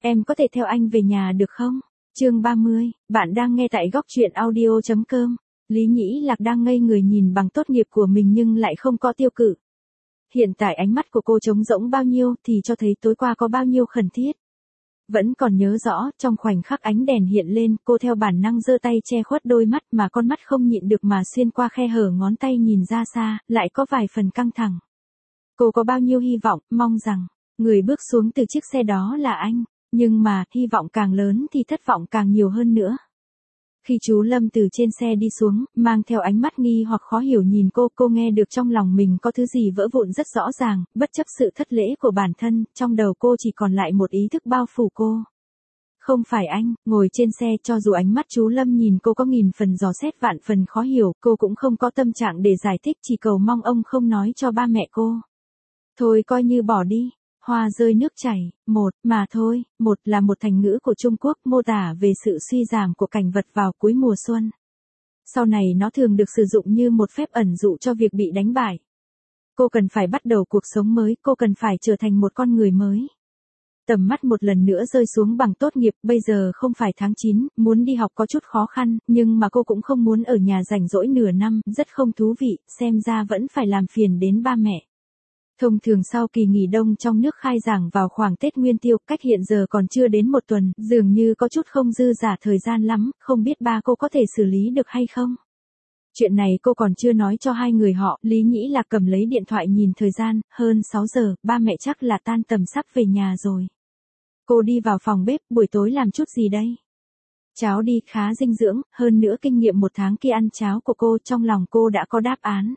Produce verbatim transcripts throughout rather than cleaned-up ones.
em có thể theo anh về nhà được không? Chương ba mươi, bạn đang nghe tại góc truyện audio chấm com. Lý Nhĩ Lạc đang ngây người nhìn bằng tốt nghiệp của mình nhưng lại không có tiêu cự. Hiện tại ánh mắt của cô trống rỗng bao nhiêu thì cho thấy tối qua có bao nhiêu khẩn thiết. Vẫn còn nhớ rõ, trong khoảnh khắc ánh đèn hiện lên, cô theo bản năng giơ tay che khuất đôi mắt mà con mắt không nhịn được mà xuyên qua khe hở ngón tay nhìn ra xa, lại có vài phần căng thẳng. Cô có bao nhiêu hy vọng, mong rằng, người bước xuống từ chiếc xe đó là anh, nhưng mà, hy vọng càng lớn thì thất vọng càng nhiều hơn nữa. Khi chú Lâm từ trên xe đi xuống, mang theo ánh mắt nghi hoặc khó hiểu nhìn cô, cô nghe được trong lòng mình có thứ gì vỡ vụn rất rõ ràng, bất chấp sự thất lễ của bản thân, trong đầu cô chỉ còn lại một ý thức bao phủ cô. Không phải anh, ngồi trên xe cho dù ánh mắt chú Lâm nhìn cô có nghìn phần dò xét vạn phần khó hiểu, cô cũng không có tâm trạng để giải thích, chỉ cầu mong ông không nói cho ba mẹ cô. Thôi coi như bỏ đi. Hoa rơi nước chảy, một, mà thôi, một là một thành ngữ của Trung Quốc mô tả về sự suy giảm của cảnh vật vào cuối mùa xuân. Sau này nó thường được sử dụng như một phép ẩn dụ cho việc bị đánh bại. Cô cần phải bắt đầu cuộc sống mới, cô cần phải trở thành một con người mới. Tầm mắt một lần nữa rơi xuống bằng tốt nghiệp, bây giờ không phải tháng chín, muốn đi học có chút khó khăn, nhưng mà cô cũng không muốn ở nhà rảnh rỗi nửa năm, rất không thú vị, xem ra vẫn phải làm phiền đến ba mẹ. Thông thường sau kỳ nghỉ đông trong nước khai giảng vào khoảng Tết Nguyên Tiêu, cách hiện giờ còn chưa đến một tuần, dường như có chút không dư dả thời gian lắm, không biết ba cô có thể xử lý được hay không. Chuyện này cô còn chưa nói cho hai người họ, Lý Nhĩ Lạc cầm lấy điện thoại nhìn thời gian, hơn sáu giờ, ba mẹ chắc là tan tầm sắp về nhà rồi. Cô đi vào phòng bếp, buổi tối làm chút gì đây? Cháo đi, khá dinh dưỡng, hơn nữa kinh nghiệm một tháng kia ăn cháo của cô, trong lòng cô đã có đáp án.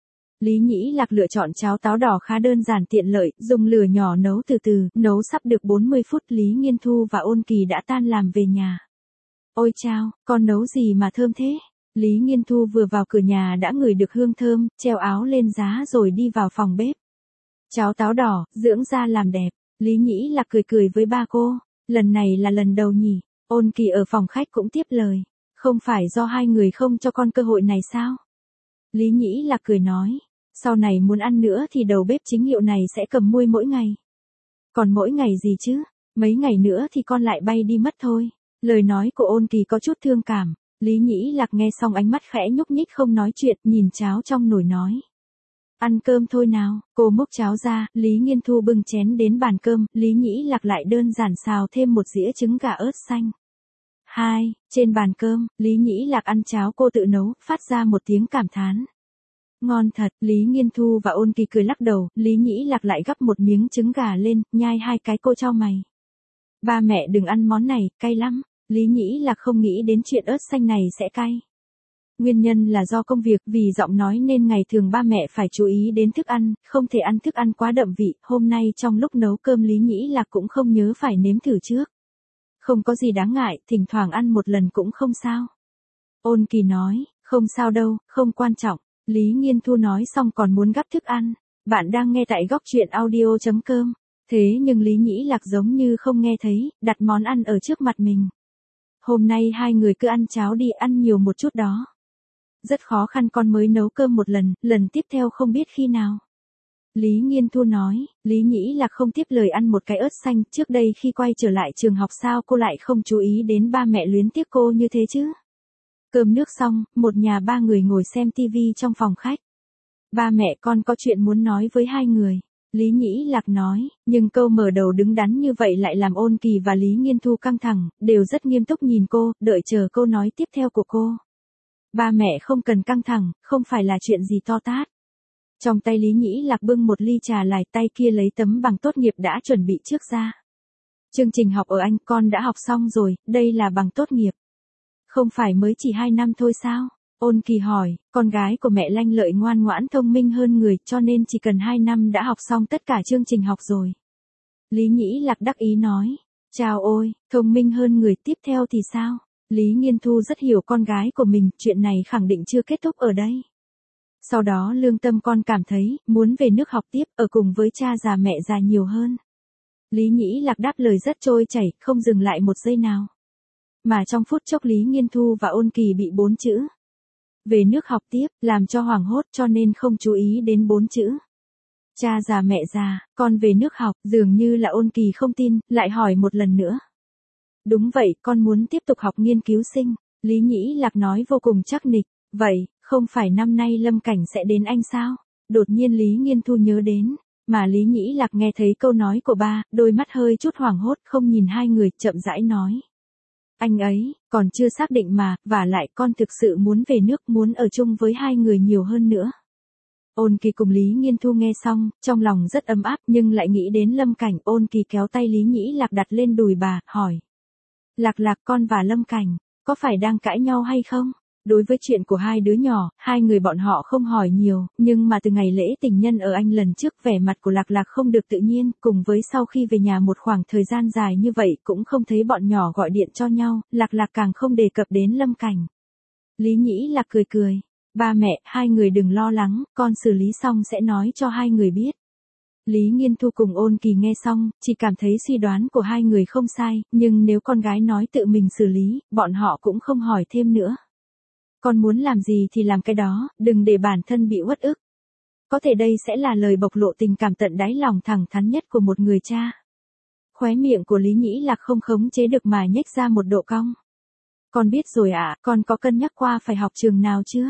Lý Nhĩ Lạc lựa chọn cháo táo đỏ khá đơn giản tiện lợi, dùng lửa nhỏ nấu từ từ, nấu sắp được bốn mươi phút Lý Nghiên Thu và Ôn Kỳ đã tan làm về nhà. Ôi chao, con nấu gì mà thơm thế? Lý Nghiên Thu vừa vào cửa nhà đã ngửi được hương thơm, treo áo lên giá rồi đi vào phòng bếp. Cháo táo đỏ, dưỡng da làm đẹp. Lý Nhĩ Lạc cười cười với ba cô, lần này là lần đầu nhỉ? Ôn Kỳ ở phòng khách cũng tiếp lời, không phải do hai người không cho con cơ hội này sao? Lý Nhĩ Lạc cười nói, sau này muốn ăn nữa thì đầu bếp chính hiệu này sẽ cầm muôi mỗi ngày. Còn mỗi ngày gì chứ, mấy ngày nữa thì con lại bay đi mất thôi. Lời nói của Ôn Kỳ có chút thương cảm, Lý Nhĩ Lạc nghe xong ánh mắt khẽ nhúc nhích không nói chuyện, nhìn cháo trong nồi nói. Ăn cơm thôi nào, cô múc cháo ra, Lý Nghiên Thu bưng chén đến bàn cơm, Lý Nhĩ Lạc lại đơn giản xào thêm một dĩa trứng gà ớt xanh. Hai, trên bàn cơm, Lý Nhĩ Lạc ăn cháo cô tự nấu, phát ra một tiếng cảm thán. Ngon thật, Lý Nghiên Thu và Ôn Kỳ cười lắc đầu, Lý Nhĩ Lạc lại gắp một miếng trứng gà lên, nhai hai cái cô chau mày. Ba mẹ đừng ăn món này, cay lắm, Lý Nhĩ Lạc không nghĩ đến chuyện ớt xanh này sẽ cay. Nguyên nhân là do công việc, vì giọng nói nên ngày thường ba mẹ phải chú ý đến thức ăn, không thể ăn thức ăn quá đậm vị, hôm nay trong lúc nấu cơm Lý Nhĩ Lạc cũng không nhớ phải nếm thử trước. Không có gì đáng ngại, thỉnh thoảng ăn một lần cũng không sao. Ôn Kỳ nói, không sao đâu, không quan trọng. Lý Nghiên Thu nói xong còn muốn gắp thức ăn. Bạn đang nghe tại góc truyện audio chấm com. Thế nhưng Lý Nhĩ Lạc giống như không nghe thấy, đặt món ăn ở trước mặt mình. Hôm nay hai người cứ ăn cháo đi, ăn nhiều một chút đó. Rất khó khăn con mới nấu cơm một lần, lần tiếp theo không biết khi nào. Lý Nghiên Thu nói, Lý Nhĩ Lạc không tiếp lời ăn một cái ớt xanh, trước đây khi quay trở lại trường học sao cô lại không chú ý đến ba mẹ luyến tiếc cô như thế chứ? Cơm nước xong, một nhà ba người ngồi xem tivi trong phòng khách. Ba mẹ con có chuyện muốn nói với hai người. Lý Nhĩ Lạc nói, nhưng câu mở đầu đứng đắn như vậy lại làm Ôn Kỳ và Lý Nghiên Thu căng thẳng, đều rất nghiêm túc nhìn cô, đợi chờ câu nói tiếp theo của cô. Ba mẹ không cần căng thẳng, không phải là chuyện gì to tát. Trong tay Lý Nhĩ Lạc bưng một ly trà lại, tay kia lấy tấm bằng tốt nghiệp đã chuẩn bị trước ra. Chương trình học ở Anh con đã học xong rồi, đây là bằng tốt nghiệp. Không phải mới chỉ hai năm thôi sao? Ôn Kỳ hỏi, con gái của mẹ lanh lợi ngoan ngoãn thông minh hơn người cho nên chỉ cần hai năm đã học xong tất cả chương trình học rồi. Lý Nhĩ Lạc đắc ý nói, chào ôi, thông minh hơn người tiếp theo thì sao? Lý Nghiên Thu rất hiểu con gái của mình, chuyện này khẳng định chưa kết thúc ở đây. Sau đó lương tâm con cảm thấy, muốn về nước học tiếp, ở cùng với cha già mẹ già nhiều hơn. Lý Nhĩ Lạc đáp lời rất trôi chảy, không dừng lại một giây nào. Mà trong phút chốc Lý Nghiên Thu và Ôn Kỳ bị bốn chữ về nước học tiếp, làm cho hoảng hốt cho nên không chú ý đến bốn chữ Cha già mẹ già, con về nước học, dường như là Ôn Kỳ không tin, lại hỏi một lần nữa. Đúng vậy, con muốn tiếp tục học nghiên cứu sinh, Lý Nhĩ Lạc nói vô cùng chắc nịch. Vậy, không phải năm nay Lâm Cảnh sẽ đến anh sao? Đột nhiên Lý Nghiên Thu nhớ đến, mà Lý Nhĩ Lạc nghe thấy câu nói của ba, đôi mắt hơi chút hoảng hốt, không nhìn hai người, chậm rãi nói. Anh ấy, còn chưa xác định mà, vả lại con thực sự muốn về nước, muốn ở chung với hai người nhiều hơn nữa. Ôn Kỳ cùng Lý Nghiên Thu nghe xong, trong lòng rất ấm áp nhưng lại nghĩ đến Lâm Cảnh. Ôn Kỳ kéo tay Lý Nhĩ Lạc đặt lên đùi bà, hỏi. Lạc Lạc, con và Lâm Cảnh, có phải đang cãi nhau hay không? Đối với chuyện của hai đứa nhỏ, hai người bọn họ không hỏi nhiều, nhưng mà từ ngày lễ tình nhân ở Anh lần trước vẻ mặt của Lạc Lạc không được tự nhiên, cùng với sau khi về nhà một khoảng thời gian dài như vậy cũng không thấy bọn nhỏ gọi điện cho nhau, Lạc Lạc càng không đề cập đến Lâm Cảnh. Lý Nhĩ Lạc cười cười, ba mẹ, hai người đừng lo lắng, con xử lý xong sẽ nói cho hai người biết. Lý Nghiên Thu cùng Ôn Kỳ nghe xong, chỉ cảm thấy suy đoán của hai người không sai, nhưng nếu con gái nói tự mình xử lý, bọn họ cũng không hỏi thêm nữa. Con muốn làm gì thì làm cái đó, đừng để bản thân bị uất ức. Có thể đây sẽ là lời bộc lộ tình cảm tận đáy lòng thẳng thắn nhất của một người cha. Khóe miệng của Lý Nhĩ Lạc không khống chế được mà nhếch ra một độ cong. Con biết rồi ạ, à, con có cân nhắc qua phải học trường nào chưa?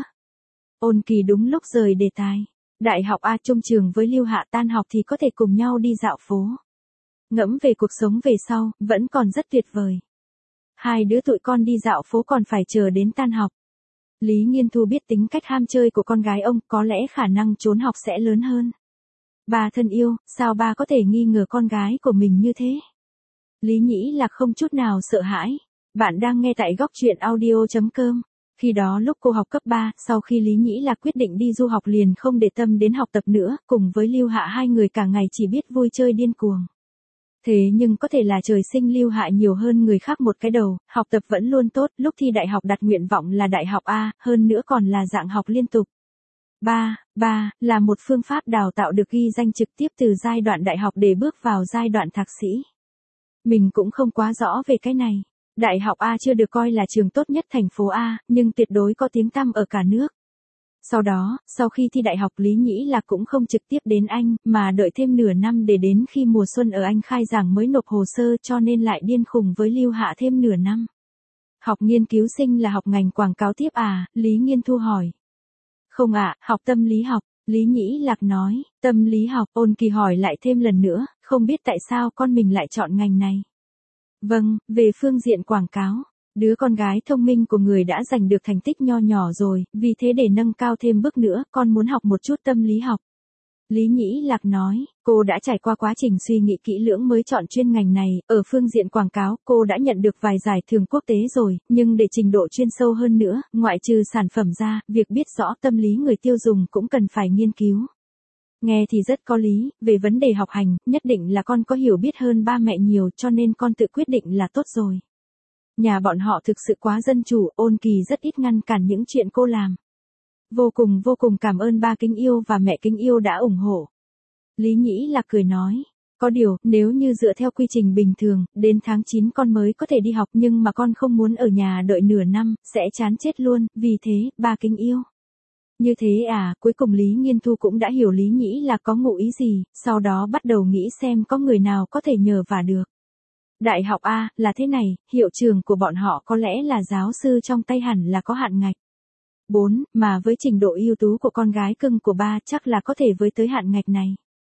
Ôn Kỳ đúng lúc rời đề tài. Đại học A chung trường với Lưu Hạ, tan học thì có thể cùng nhau đi dạo phố. Ngẫm về cuộc sống về sau, vẫn còn rất tuyệt vời. Hai đứa tụi con đi dạo phố còn phải chờ đến tan học. Lý Nghiên Thu biết tính cách ham chơi của con gái ông, có lẽ khả năng trốn học sẽ lớn hơn. Bà thân yêu, sao ba có thể nghi ngờ con gái của mình như thế? Lý Nhĩ Lạc không chút nào sợ hãi. Bạn đang nghe tại góc truyện audio chấm com. Khi đó lúc cô học cấp ba, sau khi Lý Nhĩ Lạc quyết định đi du học liền không để tâm đến học tập nữa, cùng với Lưu Hạ hai người cả ngày chỉ biết vui chơi điên cuồng. Thế nhưng có thể là trời sinh Lưu Hạ nhiều hơn người khác một cái đầu, học tập vẫn luôn tốt, lúc thi đại học đặt nguyện vọng là đại học A, hơn nữa còn là dạng học liên tục. ba. ba là một phương pháp đào tạo được ghi danh trực tiếp từ giai đoạn đại học để bước vào giai đoạn thạc sĩ. Mình cũng không quá rõ về cái này. Đại học A chưa được coi là trường tốt nhất thành phố A, nhưng tuyệt đối có tiếng tăm ở cả nước. Sau đó, sau khi thi đại học Lý Nhĩ Lạc cũng không trực tiếp đến Anh, mà đợi thêm nửa năm để đến khi mùa xuân ở Anh khai giảng mới nộp hồ sơ, cho nên lại điên khùng với Lưu Hạ thêm nửa năm. Học nghiên cứu sinh là học ngành quảng cáo tiếp à? Lý Nghiên Thu hỏi. Không ạ, à, học tâm lý học. Lý Nhĩ Lạc nói, tâm lý học. Ôn Kỳ hỏi lại thêm lần nữa, không biết tại sao con mình lại chọn ngành này. Vâng, về phương diện quảng cáo. Đứa con gái thông minh của người đã giành được thành tích nho nhỏ rồi, vì thế để nâng cao thêm bước nữa, con muốn học một chút tâm lý học. Lý Nhĩ Lạc nói, cô đã trải qua quá trình suy nghĩ kỹ lưỡng mới chọn chuyên ngành này, ở phương diện quảng cáo, cô đã nhận được vài giải thưởng quốc tế rồi, nhưng để trình độ chuyên sâu hơn nữa, ngoại trừ sản phẩm ra, việc biết rõ tâm lý người tiêu dùng cũng cần phải nghiên cứu. Nghe thì rất có lý, về vấn đề học hành, nhất định là con có hiểu biết hơn ba mẹ nhiều cho nên con tự quyết định là tốt rồi. Nhà bọn họ thực sự quá dân chủ, Ôn Kỳ rất ít ngăn cản những chuyện cô làm. Vô cùng vô cùng cảm ơn ba kính yêu và mẹ kính yêu đã ủng hộ. Lý Nhĩ Lạc cười nói, có điều, nếu như dựa theo quy trình bình thường, đến tháng chín con mới có thể đi học nhưng mà con không muốn ở nhà đợi nửa năm, sẽ chán chết luôn, vì thế, ba kính yêu. Như thế à, cuối cùng Lý Nghiên Thu cũng đã hiểu Lý Nhĩ Lạc có ngụ ý gì, sau đó bắt đầu nghĩ xem có người nào có thể nhờ vả được. Đại học A, là thế này, hiệu trường của bọn họ có lẽ là giáo sư trong tay hẳn là có hạn ngạch. bốn. Mà với trình độ ưu tú của con gái cưng của ba chắc là có thể với tới hạn ngạch này.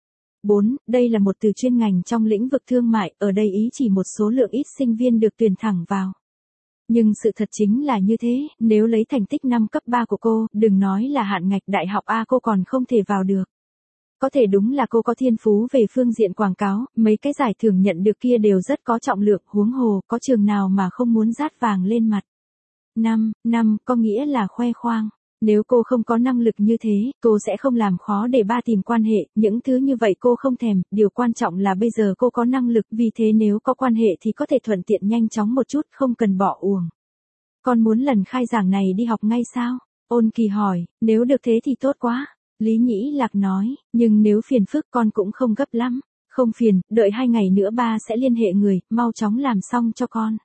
bốn. Đây là một từ chuyên ngành trong lĩnh vực thương mại, ở đây ý chỉ một số lượng ít sinh viên được tuyển thẳng vào. Nhưng sự thật chính là như thế, nếu lấy thành tích năm cấp ba của cô, đừng nói là hạn ngạch đại học A cô còn không thể vào được. Có thể đúng là cô có thiên phú về phương diện quảng cáo, mấy cái giải thưởng nhận được kia đều rất có trọng lượng, huống hồ, có trường nào mà không muốn dát vàng lên mặt. năm. năm, có nghĩa là khoe khoang. Nếu cô không có năng lực như thế, cô sẽ không làm khó để ba tìm quan hệ, những thứ như vậy cô không thèm, điều quan trọng là bây giờ cô có năng lực, vì thế nếu có quan hệ thì có thể thuận tiện nhanh chóng một chút, không cần bỏ uổng. Con muốn lần khai giảng này đi học ngay sao? Ôn Kỳ hỏi, nếu được thế thì tốt quá. Lý Nhĩ Lạc nói, nhưng nếu phiền phức con cũng không gấp lắm. Không phiền, đợi hai ngày nữa ba sẽ liên hệ người, mau chóng làm xong cho con.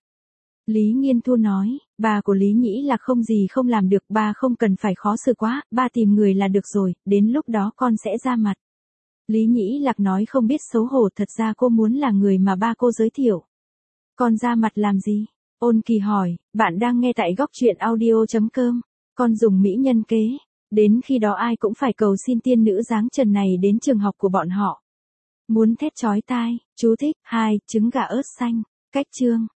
Lý Nghiên Thu nói, bà của Lý Nhĩ Lạc không gì không làm được, ba không cần phải khó xử quá, ba tìm người là được rồi, đến lúc đó con sẽ ra mặt. Lý Nhĩ Lạc nói không biết xấu hổ, thật ra cô muốn là người mà ba cô giới thiệu. Con ra mặt làm gì? Ôn Kỳ hỏi, bạn đang nghe tại góc truyện audio.com. Con dùng mỹ nhân kế. Đến khi đó ai cũng phải cầu xin tiên nữ dáng trần này đến trường học của bọn họ. Muốn thét chói tai, chú thích, hai, trứng gà ớt xanh. Cách chương.